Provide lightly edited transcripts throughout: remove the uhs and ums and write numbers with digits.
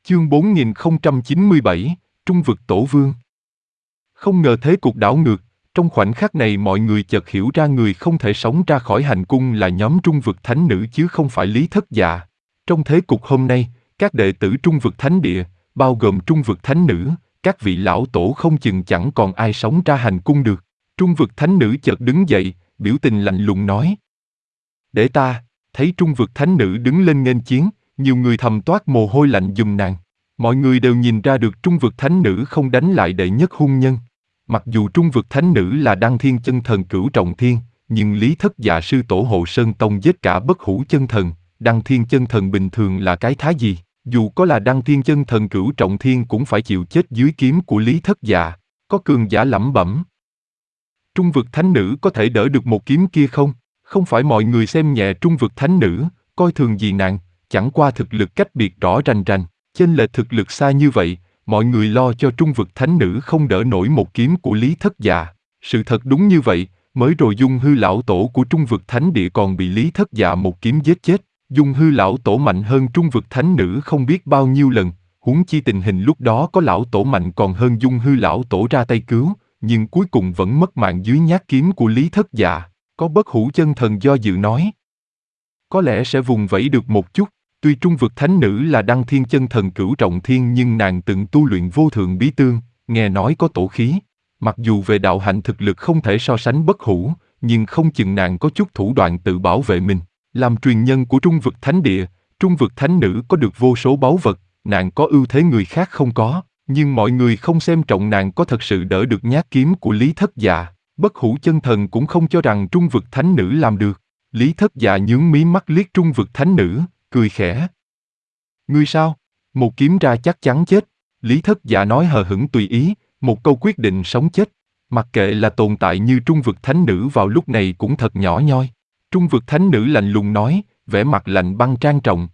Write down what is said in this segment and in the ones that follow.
Chương 4097, Trung vực Tổ Vương. Không ngờ thế cục đảo ngược, trong khoảnh khắc này mọi người chợt hiểu ra người không thể sống ra khỏi hành cung là nhóm Trung vực Thánh Nữ chứ không phải Lý Thất Dạ. Trong thế cục hôm nay, các đệ tử Trung vực Thánh Địa, bao gồm Trung vực Thánh Nữ, các vị lão tổ không chừng chẳng còn ai sống ra hành cung được. Trung vực Thánh Nữ chợt đứng dậy, biểu tình lạnh lùng nói: "Để ta." Thấy Trung vực Thánh Nữ đứng lên nghênh chiến, nhiều người thầm toát mồ hôi lạnh giùm nàng. Mọi người đều nhìn ra được Trung vực Thánh Nữ không đánh lại đệ nhất hung nhân. Mặc dù Trung vực Thánh Nữ là Đăng Thiên Chân Thần Cửu Trọng Thiên, nhưng Lý Thất Dạ sư tổ Hộ Sơn Tông giết cả Bất Hủ Chân Thần, Đăng Thiên Chân Thần bình thường là cái thá gì? Dù có là Đăng Thiên Chân Thần Cửu Trọng Thiên cũng phải chịu chết dưới kiếm của Lý Thất Dạ. Có cường giả lẩm bẩm: Trung vực Thánh Nữ có thể đỡ được một kiếm kia không? Không phải mọi người xem nhẹ Trung vực Thánh Nữ, coi thường gì nàng, chẳng qua thực lực cách biệt rõ rành rành, chênh lệch thực lực xa như vậy, mọi người lo cho Trung vực Thánh Nữ không đỡ nổi một kiếm của Lý Thất Dạ. Sự thật đúng như vậy, mới rồi Dung Hư lão tổ của Trung vực Thánh Địa còn bị Lý Thất Dạ một kiếm giết chết. Dung Hư lão tổ mạnh hơn Trung vực Thánh Nữ không biết bao nhiêu lần, huống chi tình hình lúc đó có lão tổ mạnh còn hơn Dung Hư lão tổ ra tay cứu, nhưng cuối cùng vẫn mất mạng dưới nhát kiếm của Lý Thất Dạ. Có Bất Hủ Chân Thần do dự nói: có lẽ sẽ vùng vẫy được một chút. Tuy Trung vực Thánh Nữ là Đăng Thiên Chân Thần Cửu Trọng Thiên nhưng nàng từng tu luyện vô thượng bí tương, nghe nói có tổ khí. Mặc dù về đạo hạnh thực lực không thể so sánh Bất Hủ, nhưng không chừng nàng có chút thủ đoạn tự bảo vệ mình. Làm truyền nhân của Trung vực Thánh Địa, Trung vực Thánh Nữ có được vô số báu vật, nàng có ưu thế người khác không có, nhưng mọi người không xem trọng nàng có thật sự đỡ được nhát kiếm của Lý Thất Dạ. Bất Hủ Chân Thần cũng không cho rằng Trung vực Thánh Nữ làm được. Lý Thất Dạ nhướng mí mắt liếc Trung vực Thánh Nữ, cười khẽ: ngươi sao? Một kiếm ra chắc chắn chết. Lý Thất Dạ nói hờ hững tùy ý, một câu quyết định sống chết. Mặc kệ là tồn tại như Trung vực Thánh Nữ vào lúc này cũng thật nhỏ nhoi. Trung vực Thánh Nữ lạnh lùng nói, vẻ mặt lạnh băng trang trọng: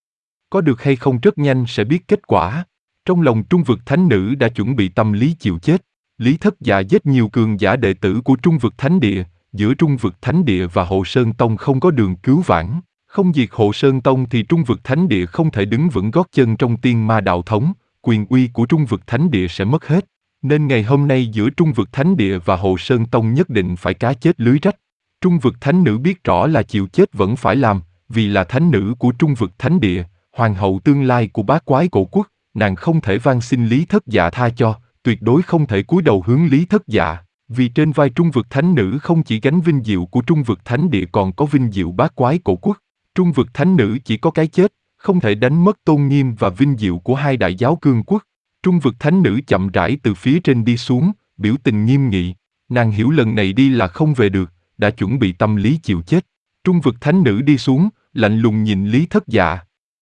có được hay không rất nhanh sẽ biết kết quả. Trong lòng Trung vực Thánh Nữ đã chuẩn bị tâm lý chịu chết. Lý Thất Dạ giết nhiều cường giả đệ tử của Trung vực Thánh Địa, giữa Trung vực Thánh Địa và Hộ Sơn Tông không có đường cứu vãn. Không diệt Hộ Sơn Tông thì Trung vực Thánh Địa không thể đứng vững gót chân trong tiên ma đạo thống, quyền uy của Trung vực Thánh Địa sẽ mất hết. Nên ngày hôm nay giữa Trung vực Thánh Địa và Hộ Sơn Tông nhất định phải cá chết lưới rách. Trung vực Thánh Nữ biết rõ là chịu chết vẫn phải làm, vì là Thánh Nữ của Trung vực Thánh Địa, hoàng hậu tương lai của Bát Quái Cổ Quốc, nàng không thể van xin Lý Thất Dạ tha cho, tuyệt đối không thể cúi đầu hướng Lý Thất Dạ. Vì trên vai Trung vực Thánh Nữ không chỉ gánh vinh diệu của Trung vực Thánh Địa còn có vinh diệu Bát Quái Cổ Quốc. Trung vực Thánh Nữ chỉ có cái chết, không thể đánh mất tôn nghiêm và vinh diệu của hai đại giáo cương quốc. Trung vực Thánh Nữ chậm rãi từ phía trên đi xuống, biểu tình nghiêm nghị. Nàng hiểu lần này đi là không về được, đã chuẩn bị tâm lý chịu chết. Trung vực Thánh Nữ đi xuống, lạnh lùng nhìn Lý Thất Dạ: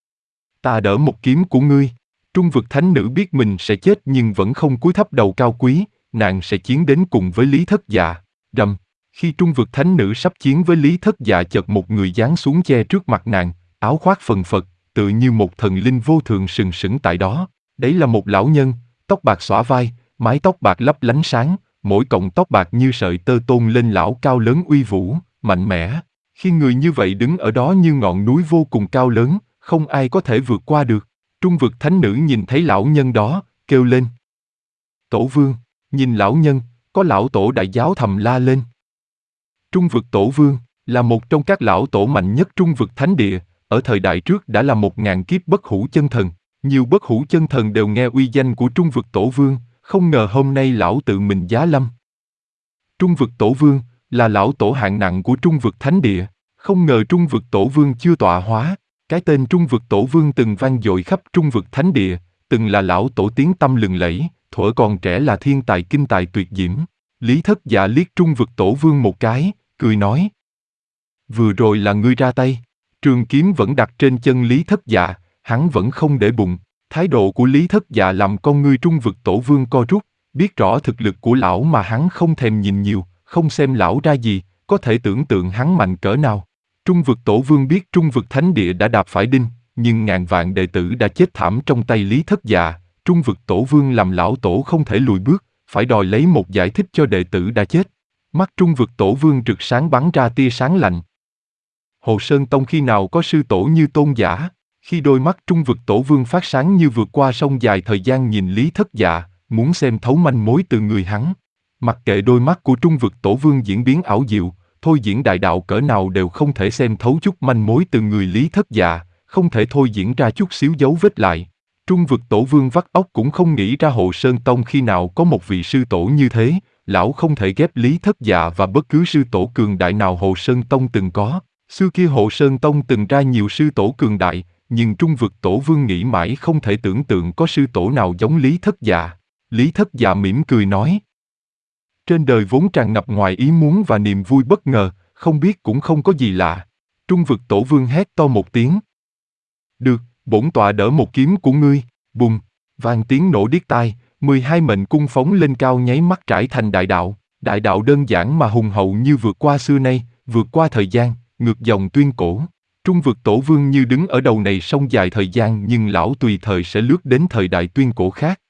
ta đỡ một kiếm của ngươi. Trung vực Thánh Nữ biết mình sẽ chết nhưng vẫn không cúi thấp đầu cao quý, nàng sẽ chiến đến cùng với Lý Thất Dạ. Rầm. Khi Trung vực Thánh Nữ sắp chiến với Lý Thất Dạ chợt một người giáng xuống che trước mặt nàng, áo khoác phần phật, tựa như một thần linh vô thượng sừng sững tại đó. Đấy là một lão nhân, tóc bạc xõa vai, mái tóc bạc lấp lánh sáng, mỗi cọng tóc bạc như sợi tơ tôn lên lão cao lớn uy vũ, mạnh mẽ. Khi người như vậy đứng ở đó như ngọn núi vô cùng cao lớn, không ai có thể vượt qua được. Trung vực Thánh Nữ nhìn thấy lão nhân đó, kêu lên: Tổ Vương. Nhìn lão nhân, có lão tổ đại giáo thầm la lên. Trung vực Tổ Vương là một trong các lão tổ mạnh nhất Trung vực Thánh Địa, ở thời đại trước đã là 1000 kiếp Bất Hủ Chân Thần. Nhiều Bất Hủ Chân Thần đều nghe uy danh của Trung vực Tổ Vương, không ngờ hôm nay lão tự mình giá lâm. Trung vực Tổ Vương là lão tổ hạng nặng của Trung vực Thánh Địa, không ngờ Trung vực Tổ Vương chưa tọa hóa. Cái tên Trung vực Tổ Vương từng vang dội khắp Trung vực Thánh Địa, từng là lão tổ tiếng tăm lừng lẫy, thuở còn trẻ là thiên tài kinh tài tuyệt diễm. Lý Thất Dạ liếc Trung vực Tổ Vương một cái, cười nói: vừa rồi là ngươi ra tay. Trường kiếm vẫn đặt trên chân Lý Thất Dạ, hắn vẫn không để bụng. Thái độ của Lý Thất Dạ làm con ngươi Trung vực Tổ Vương co rút, biết rõ thực lực của lão mà hắn không thèm nhìn nhiều, không xem lão ra gì, có thể tưởng tượng hắn mạnh cỡ nào. Trung vực Tổ Vương biết Trung vực Thánh Địa đã đạp phải đinh, nhưng ngàn vạn đệ tử đã chết thảm trong tay Lý Thất Dạ. Trung vực Tổ Vương làm lão tổ không thể lùi bước, phải đòi lấy một giải thích cho đệ tử đã chết. Mắt Trung vực Tổ Vương rực sáng bắn ra tia sáng lạnh. Hộ Sơn Tông khi nào có sư tổ như Tôn giả? Khi đôi mắt Trung Vực Tổ Vương phát sáng như vượt qua sông dài thời gian nhìn Lý Thất Dạ, muốn xem thấu manh mối từ người hắn. Mặc kệ đôi mắt của Trung Vực Tổ Vương diễn biến ảo diệu, thôi diễn đại đạo cỡ nào đều không thể xem thấu chút manh mối từ người Lý Thất Dạ, không thể thôi diễn ra chút xíu dấu vết lại. Trung Vực Tổ Vương vắt óc cũng không nghĩ ra Hộ Sơn Tông khi nào có một vị sư tổ như thế, lão không thể ghép Lý Thất Dạ và bất cứ sư tổ cường đại nào Hộ Sơn Tông từng có. Xưa kia Hộ Sơn Tông từng ra nhiều sư tổ cường đại, nhưng Trung Vực Tổ Vương nghĩ mãi không thể tưởng tượng có sư tổ nào giống Lý Thất Dạ. Lý Thất Dạ mỉm cười nói: trên đời vốn tràn ngập ngoài ý muốn và niềm vui bất ngờ, không biết cũng không có gì lạ. Trung Vực Tổ Vương hét to một tiếng. Được, bổn tọa đỡ một kiếm của ngươi. Bùng, vang tiếng nổ điếc tai, 12 mệnh cung phóng lên cao nháy mắt trải thành đại đạo. Đại đạo đơn giản mà hùng hậu như vượt qua xưa nay, vượt qua thời gian, ngược dòng tuyên cổ. Trung Vực Tổ Vương như đứng ở đầu này sông dài thời gian, nhưng lão tùy thời sẽ lướt đến thời đại tuyên cổ khác.